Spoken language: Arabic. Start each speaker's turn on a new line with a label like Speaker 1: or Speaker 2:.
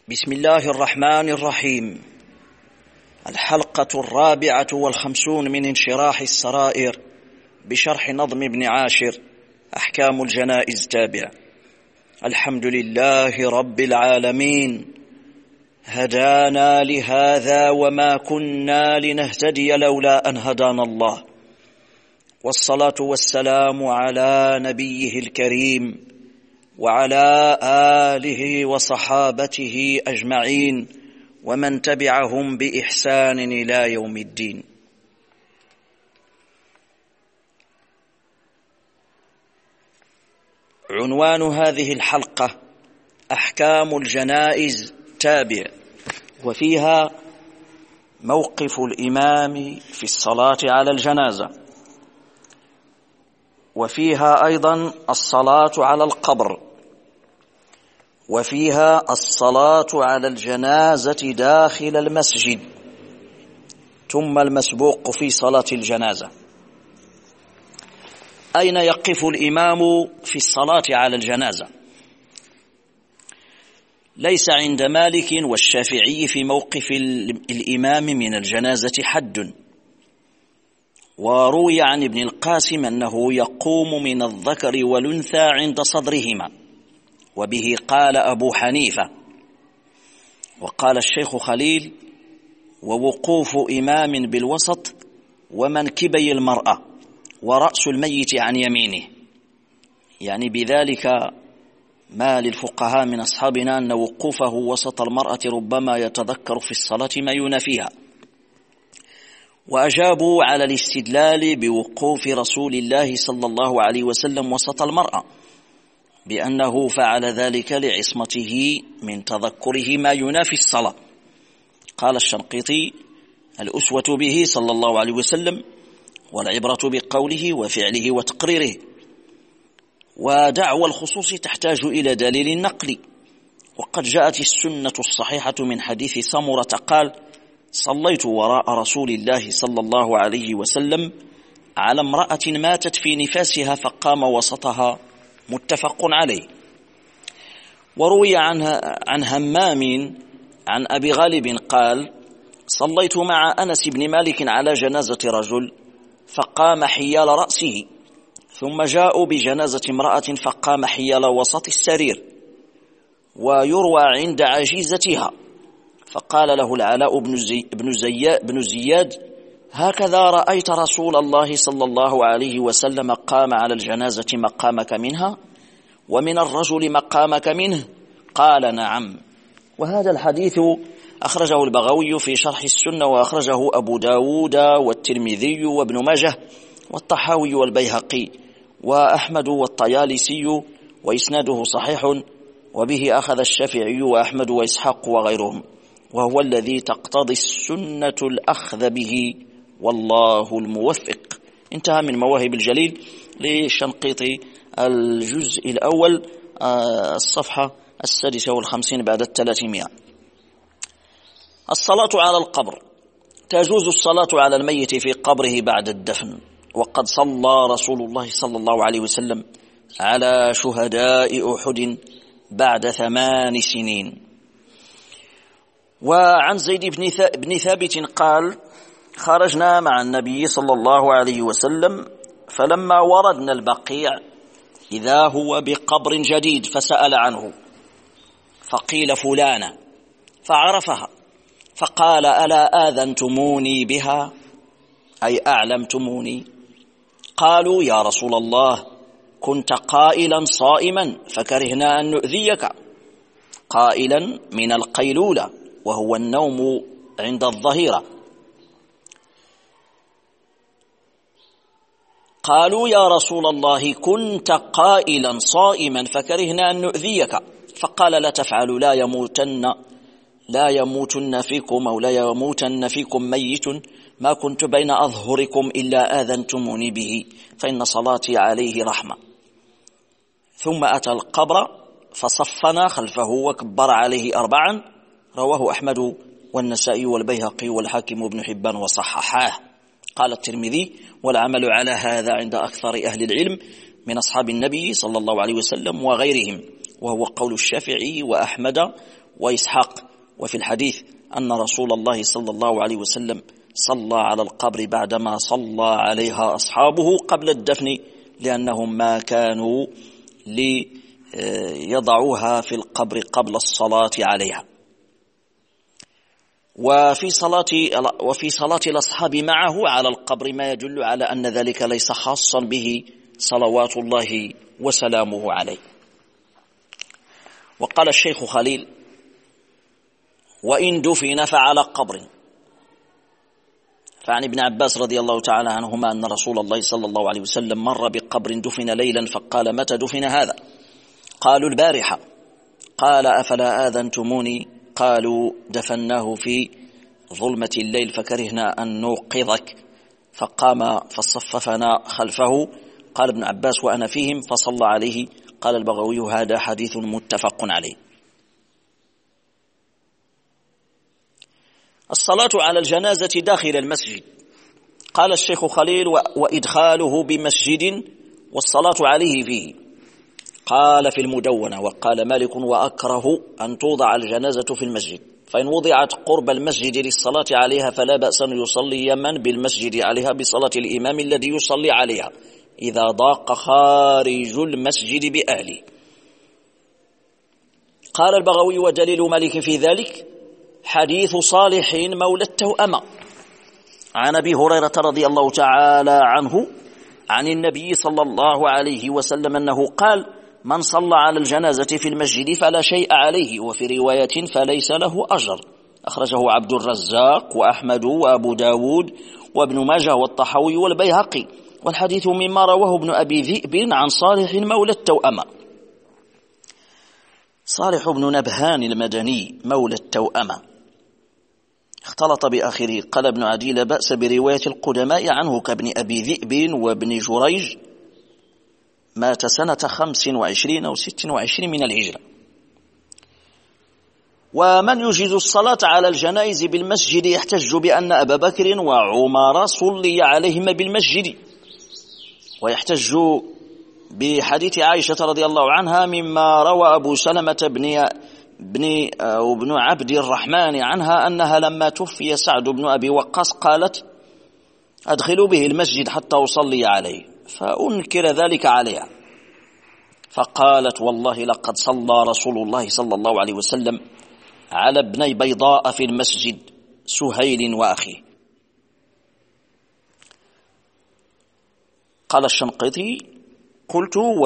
Speaker 1: بسم الله الرحمن الرحيم. الحلقة 54 من انشراح السرائر بشرح نظم ابن عاشر أحكام الجنائز تابع. الحمد لله رب العالمين، هدانا لهذا وما كنا لنهتدي لولا أن هدانا الله، والصلاة والسلام على نبيه الكريم وعلى آله وصحابته أجمعين ومن تبعهم بإحسان إلى يوم الدين. عنوان هذه الحلقة أحكام الجنائز تابع، وفيها موقف الإمام في الصلاة على الجنازة، وفيها أيضا الصلاة على القبر، وفيها الصلاة على الجنازة داخل المسجد، ثم المسبوق في صلاة الجنازة. أين يقف الإمام في الصلاة على الجنازة؟ ليس عند مالك والشافعي في موقف الإمام من الجنازة حد، وروي عن ابن القاسم أنه يقوم من الذكر والأنثى عند صدرهما، وبه قال أبو حنيفة. وقال الشيخ خليل: ووقوف إمام بالوسط ومنكبي المرأة ورأس الميت عن يمينه، يعني بذلك ما للفقهاء من أصحابنا أن وقوفه وسط المرأة ربما يتذكر في الصلاة ما ينافيها. وأجابوا على الاستدلال بوقوف رسول الله صلى الله عليه وسلم وسط المرأة بأنه فعل ذلك لعصمته من تذكره ما ينافي الصلاة. قال الشنقيطي: الأسوة به صلى الله عليه وسلم، والعبرة بقوله وفعله وتقريره. ودعوى الخصوص تحتاج إلى دليل نقلي، وقد جاءت السنة الصحيحة من حديث سمرة قال: صليت وراء رسول الله صلى الله عليه وسلم على امرأة ماتت في نفاسها فقام وسطها، متفق عليه. وروي عن همام عن أبي غالب قال: صليت مع أنس بن مالك على جنازة رجل فقام حيال رأسه، ثم جاءوا بجنازة امرأة فقام حيال وسط السرير، ويروى عند عجيزتها، فقال له العلاء بن زياد: هكذا رأيت رسول الله صلى الله عليه وسلم قام على الجنازة مقامك منها ومن الرجل مقامك منه؟ قال: نعم. وهذا الحديث أخرجه البغوي في شرح السنة، وأخرجه أبو داود والترمذي وابن ماجه والطحاوي والبيهقي وأحمد والطيالسي، وإسناده صحيح، وبه أخذ الشافعي وأحمد وإسحاق وغيرهم، وهو الذي تقتضي السنة الأخذ به، والله الموفق. انتهى من مواهب الجليل للشنقيطي الجزء الأول، الصفحة 56 بعد 300. الصلاة على القبر: تجوز الصلاة على الميت في قبره بعد الدفن، وقد صلى رسول الله صلى الله عليه وسلم على شهداء أحد بعد 8 سنين. وعن زيد بن ثابت قال: خرجنا مع النبي صلى الله عليه وسلم فلما وردنا البقيع إذا هو بقبر جديد، فسأل عنه فقيل فلانة، فعرفها فقال: ألا آذنتموني بها، أي أعلمتموني؟ قالوا: يا رسول الله كنت قائلا صائما فكرهنا أن نؤذيك. قائلا من القيلولة، وهو النوم عند الظهيرة. قالوا: يا رسول الله كنت قائلا صائما فكرهنا أن نؤذيك. فقال: لا تفعلوا، لا يموتن فيكم أو لا يموتن فيكم ميت ما كنت بين أظهركم إلا آذنتموني به، فإن صلاتي عليه رحمة. ثم أتى القبر فصفنا خلفه وكبر عليه 4، رواه أحمد والنسائي والبيهقي والحاكم وابن حبان وصححاه. قال الترمذي: والعمل على هذا عند أكثر أهل العلم من أصحاب النبي صلى الله عليه وسلم وغيرهم، وهو قول الشافعي وأحمد وإسحاق. وفي الحديث أن رسول الله صلى الله عليه وسلم صلى على القبر بعدما صلى عليها أصحابه قبل الدفن، لأنهم ما كانوا ليضعوها في القبر قبل الصلاة عليها. وفي صلاة الأصحاب معه على القبر ما يدل على أن ذلك ليس خاصا به صلوات الله وسلامه عليه. وقال الشيخ خليل: وإن دفن فعلى قبر. فعن ابن عباس رضي الله تعالى عنهما أن رسول الله صلى الله عليه وسلم مر بقبر دفن ليلا فقال: متى دفن هذا؟ قالوا: البارحة. قال: أفلا آذنتموني؟ قالوا: دفناه في ظلمة الليل فكرهنا أن نوقظك، فقام فصففنا خلفه. قال ابن عباس: وأنا فيهم فصلى عليه. قال البغوي: هذا حديث متفق عليه. الصلاة على الجنازة داخل المسجد. قال الشيخ خليل: وإدخاله بمسجد والصلاة عليه فيه. قال في المدونة: وقال مالك: وأكره أن توضع الجنازة في المسجد، فإن وضعت قرب المسجد للصلاة عليها فلا بأس أن يصلي يمن بالمسجد عليها بصلاة الإمام الذي يصلي عليها إذا ضاق خارج المسجد بأهله. قال البغوي: ودليل مالك في ذلك حديث صالح مولى التوأمة عن أبي هريرة رضي الله تعالى عنه عن النبي صلى الله عليه وسلم أنه قال: من صلى على الجنازة في المسجد فلا شيء عليه، وفي رواية فليس له أجر. أخرجه عبد الرزاق وأحمد وأبو داود وابن ماجه والطحاوي والبيهقي، والحديث مما رواه ابن أبي ذئب عن صالح مولى التوأمة. صالح بن نبهان المدني مولى التوأمة اختلط بآخره. قال ابن عدي: لا بأس برواية القدماء عنه كابن أبي ذئب وابن جريج، مات سنة 25 أو 26 من الهجرة. ومن يجيز الصلاة على الجنائز بالمسجد يحتج بأن أبا بكر وعمر صلي عليهما بالمسجد، ويحتج بحديث عائشة رضي الله عنها مما روى أبو سلمة بن عبد الرحمن عنها أنها لما توفي سعد بن أبي وقاص قالت: أدخلوا به المسجد حتى أصلي عليه، فأنكر ذلك عليها، فقالت: والله لقد صلى رسول الله صلى الله عليه وسلم على ابني بيضاء في المسجد، سهيل وأخيه. قال الشنقيطي: قلت